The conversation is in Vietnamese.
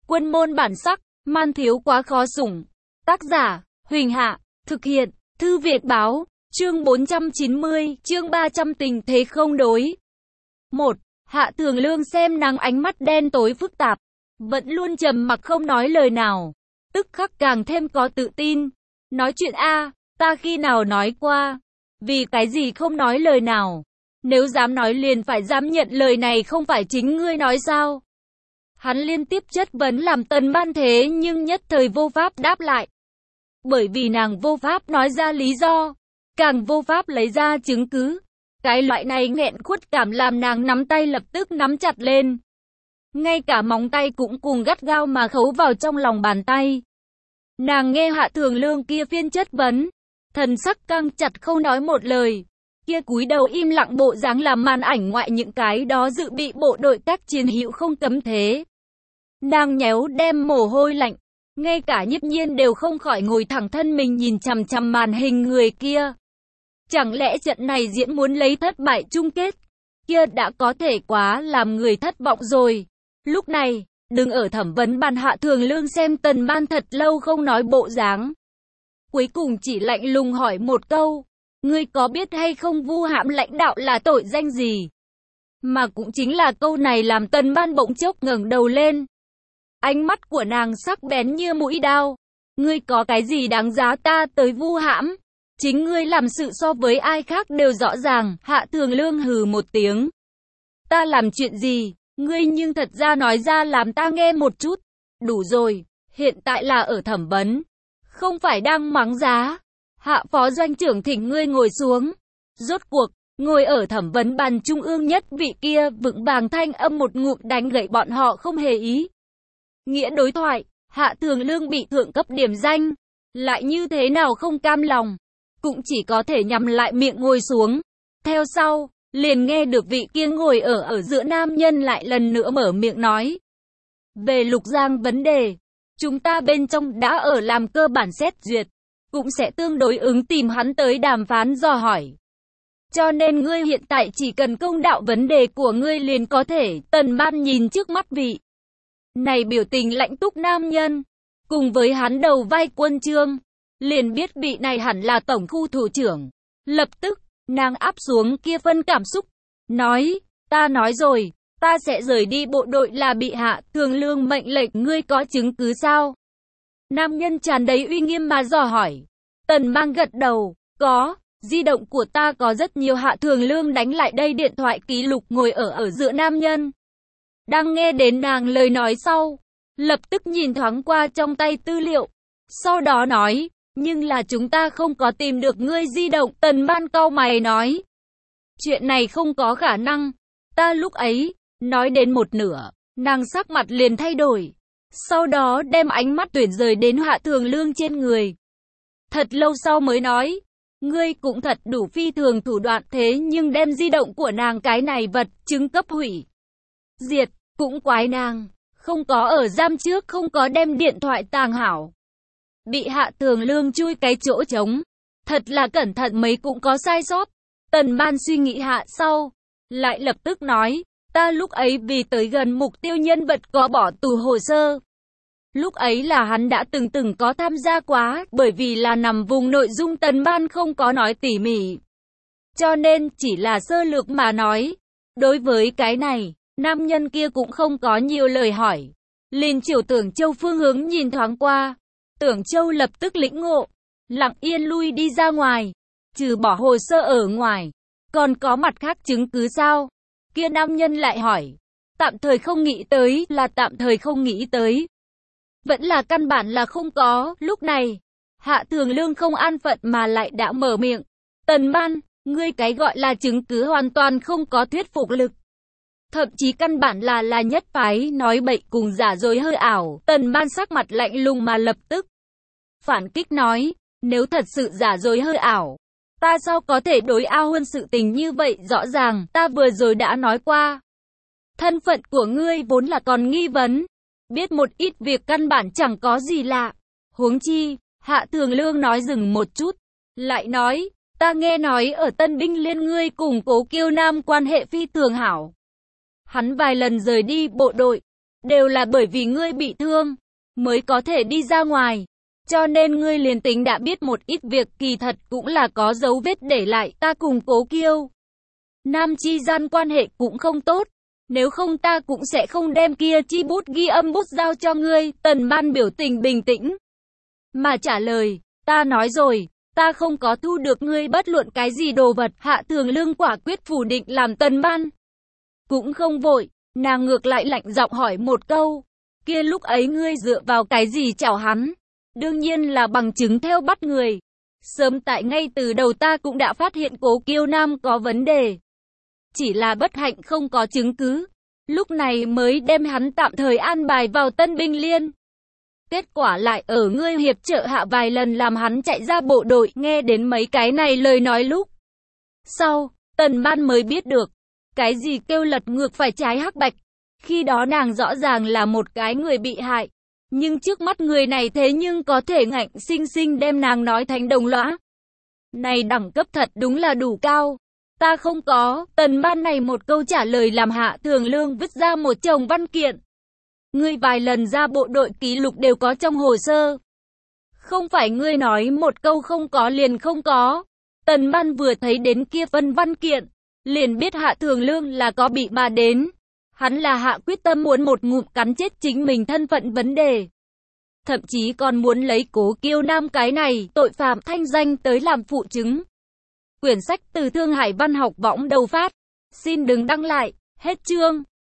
Quân môn bản sắc, man thiếu quá khó sủng. Tác giả, Huỳnh Hạ, thực hiện, Thư Việt Báo, chương 490, chương 300 tình thế không đối. 1. Hạ Thường Lương xem nàng ánh mắt đen tối phức tạp, vẫn luôn trầm mặc không nói lời nào, tức khắc càng thêm có tự tin. Nói chuyện a, ta khi nào nói qua? Vì cái gì không nói lời nào? Nếu dám nói liền phải dám nhận lời này không phải chính ngươi nói sao? Hắn liên tiếp chất vấn làm Tần Ban thế nhưng nhất thời vô pháp đáp lại. Bởi vì nàng vô pháp nói ra lý do, càng vô pháp lấy ra chứng cứ. Cái loại này nghẹn khuất cảm làm nàng nắm tay lập tức nắm chặt lên. Ngay cả móng tay cũng cùng gắt gao mà khấu vào trong lòng bàn tay. Nàng nghe Hạ Thường Lương kia phiên chất vấn, thần sắc căng chặt không nói một lời. Kia cúi đầu im lặng bộ dáng làm màn ảnh ngoại những cái đó dự bị bộ đội các chiến hữu không cấm thế. Nàng nhéo đem mồ hôi lạnh, ngay cả Nhiếp Nhiên đều không khỏi ngồi thẳng thân mình nhìn chằm chằm màn hình người kia. Chẳng lẽ trận này diễn muốn lấy thất bại chung kết? Kia đã có thể quá làm người thất vọng rồi. Lúc này, đừng ở thẩm vấn bàn Hạ Thường Lương xem Tần Ban thật lâu không nói bộ dáng. Cuối cùng chỉ lạnh lùng hỏi một câu. Ngươi có biết hay không vu hãm lãnh đạo là tội danh gì? Mà cũng chính là câu này làm Tần Ban bỗng chốc ngẩng đầu lên. Ánh mắt của nàng sắc bén như mũi đao. Ngươi có cái gì đáng giá ta tới vu hãm? Chính ngươi làm sự so với ai khác đều rõ ràng. Hạ Thường Lương hừ một tiếng. Ta làm chuyện gì? Ngươi nhưng thật ra nói ra làm ta nghe một chút. Đủ rồi, hiện tại là ở thẩm vấn, không phải đang mắng giá. Hạ phó doanh trưởng thỉnh ngươi ngồi xuống. Rốt cuộc, ngồi ở thẩm vấn bàn trung ương nhất vị kia vững vàng thanh âm một ngụm đánh gậy bọn họ không hề ý nghĩa đối thoại. Hạ Thường Lương bị thượng cấp điểm danh, lại như thế nào không cam lòng, cũng chỉ có thể nhắm lại miệng ngồi xuống. Theo sau, liền nghe được vị kia ngồi ở giữa nam nhân lại lần nữa mở miệng nói. Về Lục Giang vấn đề, chúng ta bên trong đã ở làm cơ bản xét duyệt, cũng sẽ tương đối ứng tìm hắn tới đàm phán dò hỏi. Cho nên ngươi hiện tại chỉ cần công đạo vấn đề của ngươi liền có thể. Tần Ban nhìn trước mắt vị này biểu tình lãnh túc nam nhân, cùng với hắn đầu vai quân chương, liền biết vị này hẳn là tổng khu thủ trưởng. Lập tức, nàng áp xuống kia phân cảm xúc, nói, ta nói rồi, ta sẽ rời đi bộ đội là bị Hạ Thường Lương mệnh lệnh, ngươi có chứng cứ sao? Nam nhân tràn đầy uy nghiêm mà dò hỏi. Tần Ban gật đầu, có, di động của ta có rất nhiều. Hạ Thường Lương đánh lại đây điện thoại ký lục ngồi ở giữa nam nhân. Đang nghe đến nàng lời nói sau, lập tức nhìn thoáng qua trong tay tư liệu, sau đó nói, nhưng là chúng ta không có tìm được ngươi di động. Tần Ban cau mày nói, chuyện này không có khả năng, ta lúc ấy, nói đến một nửa, nàng sắc mặt liền thay đổi, sau đó đem ánh mắt tuyển rời đến Hạ Thường Lương trên người. Thật lâu sau mới nói, ngươi cũng thật đủ phi thường thủ đoạn, thế nhưng đem di động của nàng cái này vật chứng cấp hủy diệt, cũng quái nàng, không có ở giam trước không có đem điện thoại tàng hảo. Bị Hạ Thường Lương chui cái chỗ trống, thật là cẩn thận mấy cũng có sai sót. Tần Ban suy nghĩ hạ sau, lại lập tức nói, ta lúc ấy vì tới gần mục tiêu nhân vật có bỏ tù hồ sơ. Lúc ấy là hắn đã từng có tham gia quá, bởi vì là nằm vùng nội dung Tần Ban không có nói tỉ mỉ, cho nên chỉ là sơ lược mà nói. Đối với cái này, nam nhân kia cũng không có nhiều lời hỏi, liền chiều Tưởng Châu phương hướng nhìn thoáng qua. Tưởng Châu lập tức lĩnh ngộ, lặng yên lui đi ra ngoài. Trừ bỏ hồ sơ ở ngoài, còn có mặt khác chứng cứ sao? Kia nam nhân lại hỏi. Tạm thời không nghĩ tới, là tạm thời không nghĩ tới, vẫn là căn bản là không có. Lúc này, Hạ Thường Lương không an phận mà lại đã mở miệng. Tần Ban, ngươi cái gọi là chứng cứ hoàn toàn không có thuyết phục lực. Thậm chí căn bản là nhất phái nói bậy cùng giả dối hư ảo. Tần Ban sắc mặt lạnh lùng mà lập tức phản kích nói, nếu thật sự giả dối hư ảo, ta sao có thể đối ao hơn sự tình như vậy? Rõ ràng, ta vừa rồi đã nói qua. Thân phận của ngươi vốn là còn nghi vấn, biết một ít việc căn bản chẳng có gì lạ. Huống chi, Hạ Thường Lương nói dừng một chút, lại nói, ta nghe nói ở Tân Binh Liên ngươi cùng Cố Kiêu Nam quan hệ phi thường hảo. Hắn vài lần rời đi bộ đội, đều là bởi vì ngươi bị thương, mới có thể đi ra ngoài. Cho nên ngươi liền tính đã biết một ít việc kỳ thật cũng là có dấu vết để lại. Ta cùng Cố Kiêu Nam chi gian quan hệ cũng không tốt. Nếu không ta cũng sẽ không đem kia chi bút ghi âm bút giao cho ngươi. Tần Ban biểu tình bình tĩnh mà trả lời, ta nói rồi, ta không có thu được ngươi bất luận cái gì đồ vật. Hạ Thường Lương quả quyết phủ định, làm Tần Ban cũng không vội, nàng ngược lại lạnh giọng hỏi một câu, kia lúc ấy ngươi dựa vào cái gì chảo hắn? Đương nhiên là bằng chứng theo bắt người. Sớm tại ngay từ đầu ta cũng đã phát hiện Cố Kiêu Nam có vấn đề. Chỉ là bất hạnh không có chứng cứ. Lúc này mới đem hắn tạm thời an bài vào Tân Binh Liên. Kết quả lại ở ngươi hiệp trợ hạ vài lần làm hắn chạy ra bộ đội. Nghe đến mấy cái này lời nói lúc sau, Tần Ban mới biết được, cái gì kêu lật ngược phải trái hắc bạch. Khi đó nàng rõ ràng là một cái người bị hại. Nhưng trước mắt người này thế nhưng có thể ngạnh sinh sinh đem nàng nói thành đồng lõa. Này đẳng cấp thật đúng là đủ cao. Ta không có. Tần Ban này một câu trả lời làm Hạ Thường Lương vứt ra một chồng văn kiện. Ngươi vài lần ra bộ đội ký lục đều có trong hồ sơ. Không phải ngươi nói một câu không có liền không có. Tần Ban vừa thấy đến kia phân văn kiện, liền biết Hạ Thường Lương là có bị bà đến. Hắn là hạ quyết tâm muốn một ngụm cắn chết chính mình thân phận vấn đề. Thậm chí còn muốn lấy Cố Kiêu Nam cái này tội phạm thanh danh tới làm phụ chứng. Quyển sách từ Thương Hải Văn học võng đầu phát. Xin đừng đăng lại. Hết chương.